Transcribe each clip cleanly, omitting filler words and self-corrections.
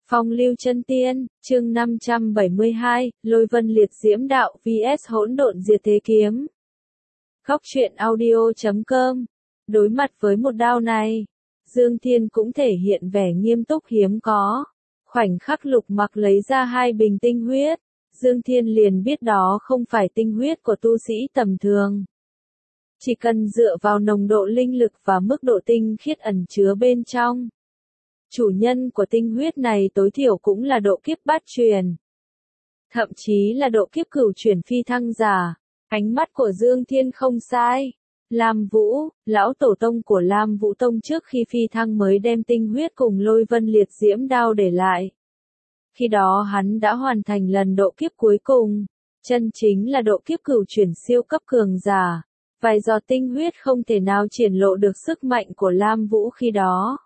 Phong lưu chân tiên, chương 572, Lôi vân liệt diễm đạo vs hỗn độn diệt thế kiếm. Góc truyện audio.com. Đối mặt với một đao này, Dương Thiên cũng thể hiện vẻ nghiêm túc hiếm có. Khoảnh khắc Lục Mặc lấy ra 2 bình tinh huyết, Dương Thiên liền biết đó không phải tinh huyết của tu sĩ tầm thường. Chỉ cần dựa vào nồng độ linh lực và mức độ tinh khiết ẩn chứa bên trong, chủ nhân của tinh huyết này tối thiểu cũng là độ kiếp bát truyền, thậm chí là độ kiếp cửu truyền phi thăng giả. Ánh mắt của Dương Thiên không sai. Lam Vũ, lão tổ tông của Lam Vũ Tông trước khi phi thăng mới đem tinh huyết cùng Lôi vân liệt diễm đao để lại. Khi đó hắn đã hoàn thành lần độ kiếp cuối cùng, chân chính là độ kiếp cửu truyền siêu cấp cường giả. Vài giọt tinh huyết không thể nào triển lộ được sức mạnh của Lam Vũ khi đó.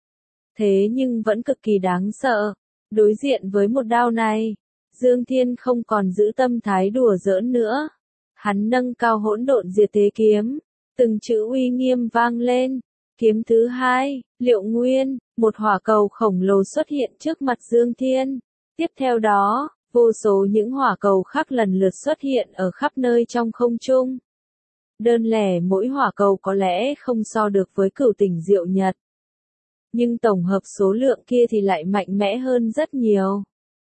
Thế nhưng vẫn cực kỳ đáng sợ. Đối diện với một đao này, Dương Thiên không còn giữ tâm thái đùa giỡn nữa. Hắn nâng cao hỗn độn diệt thế kiếm, từng chữ uy nghiêm vang lên. Kiếm thứ 2, Liệu Nguyên, một hỏa cầu khổng lồ xuất hiện trước mặt Dương Thiên. Tiếp theo đó, vô số những hỏa cầu khác lần lượt xuất hiện ở khắp nơi trong không trung. Đơn lẻ mỗi hỏa cầu có lẽ không so được với Cửu Tỉnh Diệu Nhật, nhưng tổng hợp số lượng kia thì lại mạnh mẽ hơn rất nhiều.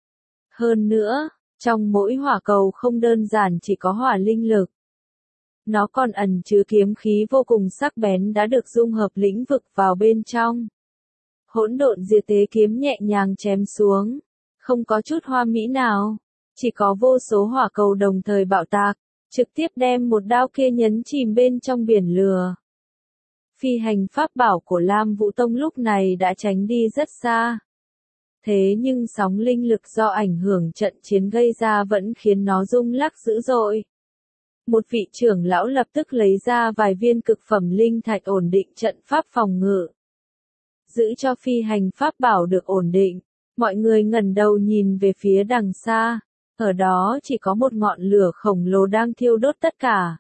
Hơn nữa, trong mỗi hỏa cầu không đơn giản chỉ có hỏa linh lực. Nó còn ẩn chứa kiếm khí vô cùng sắc bén đã được dung hợp lĩnh vực vào bên trong. Hỗn độn diệt thế kiếm nhẹ nhàng chém xuống, không có chút hoa mỹ nào, chỉ có vô số hỏa cầu đồng thời bạo tạc, trực tiếp đem một đao kia nhấn chìm bên trong biển lửa. Phi hành pháp bảo của Lam Vũ Tông lúc này đã tránh đi rất xa. Thế nhưng sóng linh lực do ảnh hưởng trận chiến gây ra vẫn khiến nó rung lắc dữ dội. Một vị trưởng lão lập tức lấy ra vài viên cực phẩm linh thạch ổn định trận pháp phòng ngự, giữ cho phi hành pháp bảo được ổn định. Mọi người ngẩng đầu nhìn về phía đằng xa, ở đó chỉ có một ngọn lửa khổng lồ đang thiêu đốt tất cả.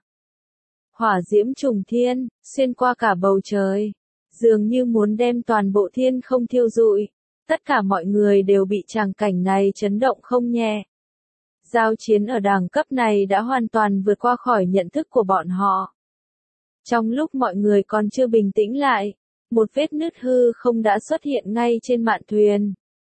Hỏa diễm trùng thiên, xuyên qua cả bầu trời, dường như muốn đem toàn bộ thiên không thiêu rụi. Tất cả mọi người đều bị tràng cảnh này chấn động không nhẹ. Giao chiến ở đẳng cấp này đã hoàn toàn vượt qua khỏi nhận thức của bọn họ. Trong lúc mọi người còn chưa bình tĩnh lại, một vết nứt hư không đã xuất hiện ngay trên mạn thuyền.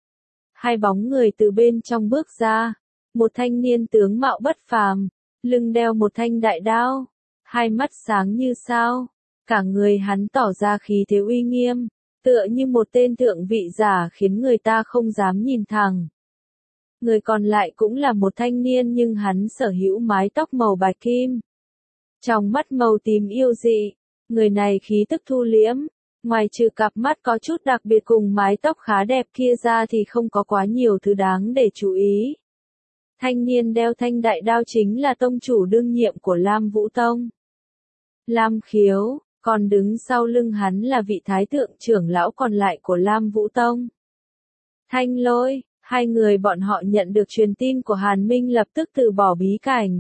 2 bóng người từ bên trong bước ra, một thanh niên tướng mạo bất phàm, lưng đeo một thanh đại đao, 2 mắt sáng như sao, cả người hắn tỏ ra khí thế uy nghiêm, tựa như một tên thượng vị giả khiến người ta không dám nhìn thẳng. Người còn lại cũng là một thanh niên nhưng hắn sở hữu mái tóc màu bạch kim, trong mắt màu tím yêu dị. Người này khí tức thu liễm, ngoài trừ cặp mắt có chút đặc biệt cùng mái tóc khá đẹp kia ra thì không có quá nhiều thứ đáng để chú ý. Thanh niên đeo thanh đại đao chính là tông chủ đương nhiệm của Lam Vũ Tông, Lam Khiếu, còn đứng sau lưng hắn là vị thái thượng trưởng lão còn lại của Lam Vũ Tông, Thanh Lôi. 2 người bọn họ nhận được truyền tin của Hàn Minh lập tức từ bỏ bí cảnh,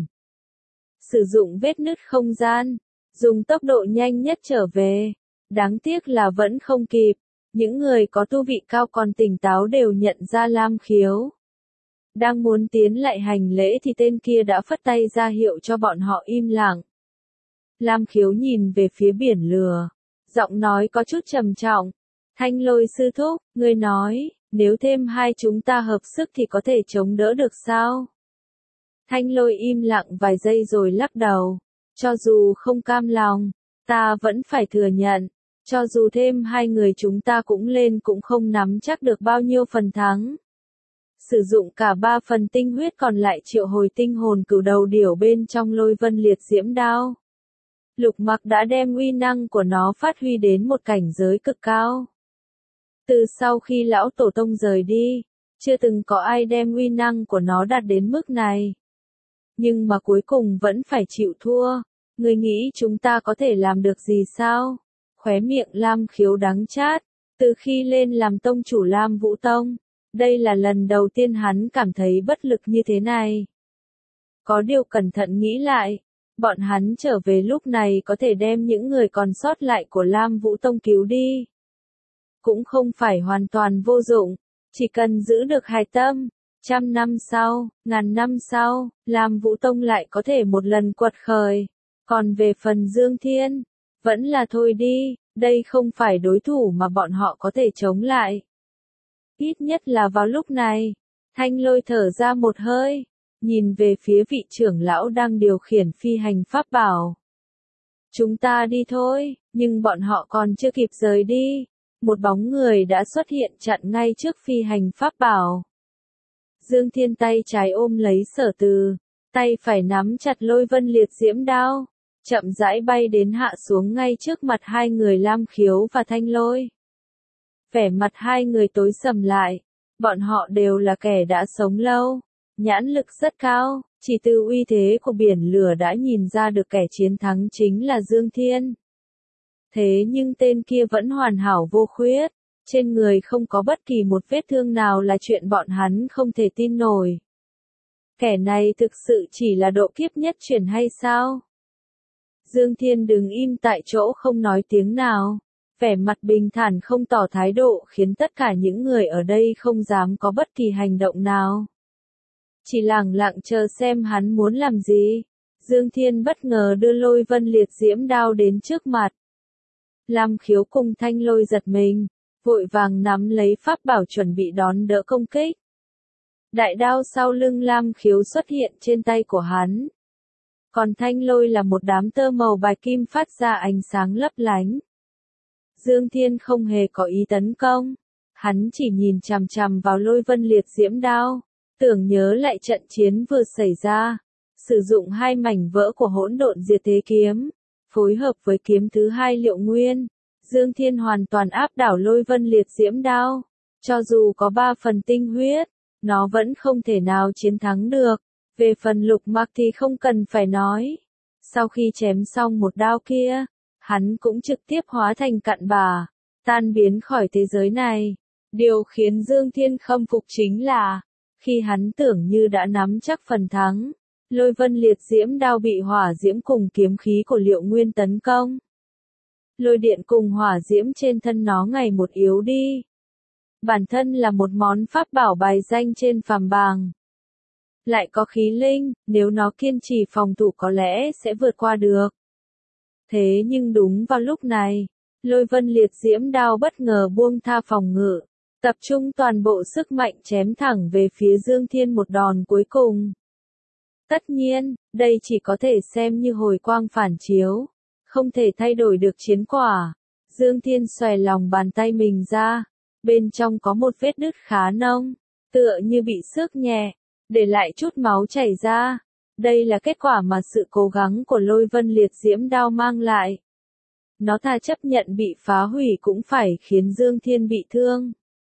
sử dụng vết nứt không gian, dùng tốc độ nhanh nhất trở về. Đáng tiếc là vẫn không kịp. Những người có tu vị cao còn tỉnh táo đều nhận ra Lam Khiếu đang muốn tiến lại hành lễ thì tên kia đã phất tay ra hiệu cho bọn họ im lặng. Lam Khiếu nhìn về phía biển lửa, giọng nói có chút trầm trọng. Thanh Lôi sư thúc, ngươi nói, nếu thêm 2 chúng ta hợp sức thì có thể chống đỡ được sao? Thanh Lôi im lặng vài giây rồi lắc đầu. Cho dù không cam lòng, ta vẫn phải thừa nhận, cho dù thêm 2 người chúng ta cũng lên cũng không nắm chắc được bao nhiêu phần thắng. Sử dụng cả 3 phần tinh huyết còn lại triệu hồi tinh hồn cửu đầu điểu bên trong Lôi vân liệt diễm đao. Lục Mặc đã đem uy năng của nó phát huy đến một cảnh giới cực cao. Từ sau khi lão tổ tông rời đi, chưa từng có ai đem uy năng của nó đạt đến mức này. Nhưng mà cuối cùng vẫn phải chịu thua. Ngươi nghĩ chúng ta có thể làm được gì sao? Khóe miệng Lam Khiếu đắng chát. Từ khi lên làm tông chủ Lam Vũ Tông, đây là lần đầu tiên hắn cảm thấy bất lực như thế này. Có điều cẩn thận nghĩ lại, bọn hắn trở về lúc này có thể đem những người còn sót lại của Lam Vũ Tông cứu đi. Cũng không phải hoàn toàn vô dụng, Chỉ cần giữ được hài tâm, 100 năm sau, ngàn năm sau, Lam Vũ Tông lại có thể một lần quật khởi. Còn về phần Dương Thiên, vẫn là thôi đi, đây không phải đối thủ mà bọn họ có thể chống lại. Ít nhất là vào lúc này, Thanh Lôi thở ra một hơi, nhìn về phía vị trưởng lão đang điều khiển phi hành pháp bảo. Chúng ta đi thôi, nhưng bọn họ còn chưa kịp rời đi. Một bóng người đã xuất hiện chặn ngay trước phi hành pháp bảo. Dương Thiên tay trái ôm lấy Sở Từ, tay phải nắm chặt Lôi Vân Liệt Diễm Đao, chậm rãi bay đến hạ xuống ngay trước mặt hai người Lam Khiếu và Thanh Lôi. Vẻ mặt hai người tối sầm lại, bọn họ đều là kẻ đã sống lâu, nhãn lực rất cao, chỉ từ uy thế của biển lửa đã nhìn ra được kẻ chiến thắng chính là Dương Thiên. Thế nhưng tên kia vẫn hoàn hảo vô khuyết, trên người không có bất kỳ một vết thương nào là chuyện bọn hắn không thể tin nổi. Kẻ này thực sự chỉ là độ kiếp nhất chuyển hay sao? Dương Thiên đứng im tại chỗ không nói tiếng nào, vẻ mặt bình thản không tỏ thái độ khiến tất cả những người ở đây không dám có bất kỳ hành động nào. Chỉ lẳng lặng chờ xem hắn muốn làm gì. Dương Thiên bất ngờ đưa Lôi Vân Liệt Diễm Đao đến trước mặt. Lam Khiếu cùng Thanh Lôi giật mình, vội vàng nắm lấy pháp bảo chuẩn bị đón đỡ công kích. Đại đao sau lưng Lam Khiếu xuất hiện trên tay của hắn. Còn Thanh Lôi là một đám tơ màu bạch kim phát ra ánh sáng lấp lánh. Dương Thiên không hề có ý tấn công, hắn chỉ nhìn chằm chằm vào Lôi Vân Liệt Diễm Đao, tưởng nhớ lại trận chiến vừa xảy ra, sử dụng hai mảnh vỡ của hỗn độn diệt thế kiếm, phối hợp với kiếm thứ hai Liệu Nguyên, Dương Thiên hoàn toàn áp đảo Lôi Vân Liệt Diễm Đao, cho dù có 3 phần tinh huyết, nó vẫn không thể nào chiến thắng được. Về phần Lục Mặc thì không cần phải nói, sau khi chém xong một đao kia, hắn cũng trực tiếp hóa thành cặn bã, tan biến khỏi thế giới này. Điều khiến Dương Thiên khâm phục chính là, khi hắn tưởng như đã nắm chắc phần thắng, Lôi Vân Liệt Diễm Đao bị hỏa diễm cùng kiếm khí của Liệu Nguyên tấn công. Lôi điện cùng hỏa diễm trên thân nó ngày một yếu đi. Bản thân là một món pháp bảo bài danh trên phàm bảng. Lại có khí linh, nếu nó kiên trì phòng thủ có lẽ sẽ vượt qua được. Thế nhưng đúng vào lúc này, Lôi Vân Liệt Diễm Đao bất ngờ buông tha phòng ngự, tập trung toàn bộ sức mạnh chém thẳng về phía Dương Thiên một đòn cuối cùng. Tất nhiên, đây chỉ có thể xem như hồi quang phản chiếu, không thể thay đổi được chiến quả. Dương Thiên xòe lòng bàn tay mình ra, bên trong có một vết nứt khá nông, tựa như bị xước nhẹ, để lại chút máu chảy ra. Đây là kết quả mà sự cố gắng của Lôi Vân Liệt Diễm Đao mang lại. Nó thà chấp nhận bị phá hủy cũng phải khiến Dương Thiên bị thương.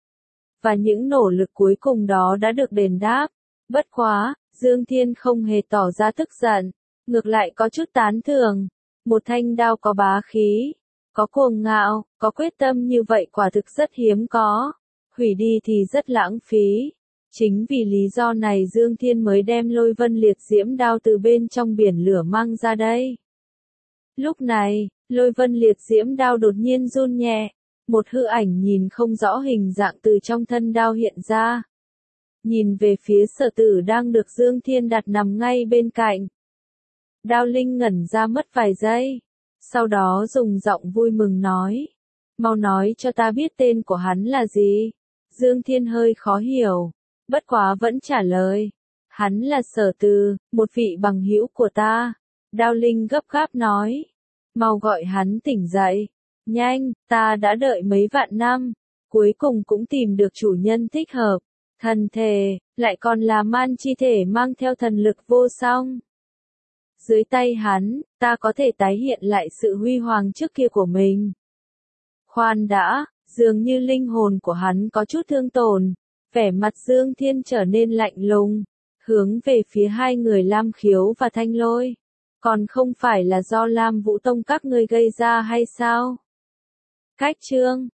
Và những nỗ lực cuối cùng đó đã được đền đáp. Bất quá, Dương Thiên không hề tỏ ra tức giận, ngược lại có chút tán thưởng. Một thanh đao có bá khí, có cuồng ngạo, có quyết tâm như vậy quả thực rất hiếm có. Hủy đi thì rất lãng phí. Chính vì lý do này Dương Thiên mới đem Lôi Vân Liệt Diễm Đao từ bên trong biển lửa mang ra đây. Lúc này, Lôi Vân Liệt Diễm Đao đột nhiên run nhẹ, một hư ảnh nhìn không rõ hình dạng từ trong thân đao hiện ra. Nhìn về phía Sở Tử đang được Dương Thiên đặt nằm ngay bên cạnh. Đao Linh ngẩn ra mất vài giây, sau đó dùng giọng vui mừng nói, mau nói cho ta biết tên của hắn là gì. Dương Thiên hơi khó hiểu, bất quá vẫn trả lời, hắn là Sở Từ, một vị bằng hữu của ta. Đao Linh gấp gáp nói, mau gọi hắn tỉnh dậy, nhanh, ta đã đợi mấy vạn năm, cuối cùng cũng tìm được chủ nhân thích hợp, thần thể, lại còn là man chi thể mang theo thần lực vô song. Dưới tay hắn, ta có thể tái hiện lại sự huy hoàng trước kia của mình. Khoan đã, dường như linh hồn của hắn có chút thương tổn, vẻ mặt Dương Thiên trở nên lạnh lùng, hướng về phía hai người Lam Khiếu và Thanh Lôi. Còn không phải là do Lam Vũ Tông các ngươi gây ra hay sao? Cách chương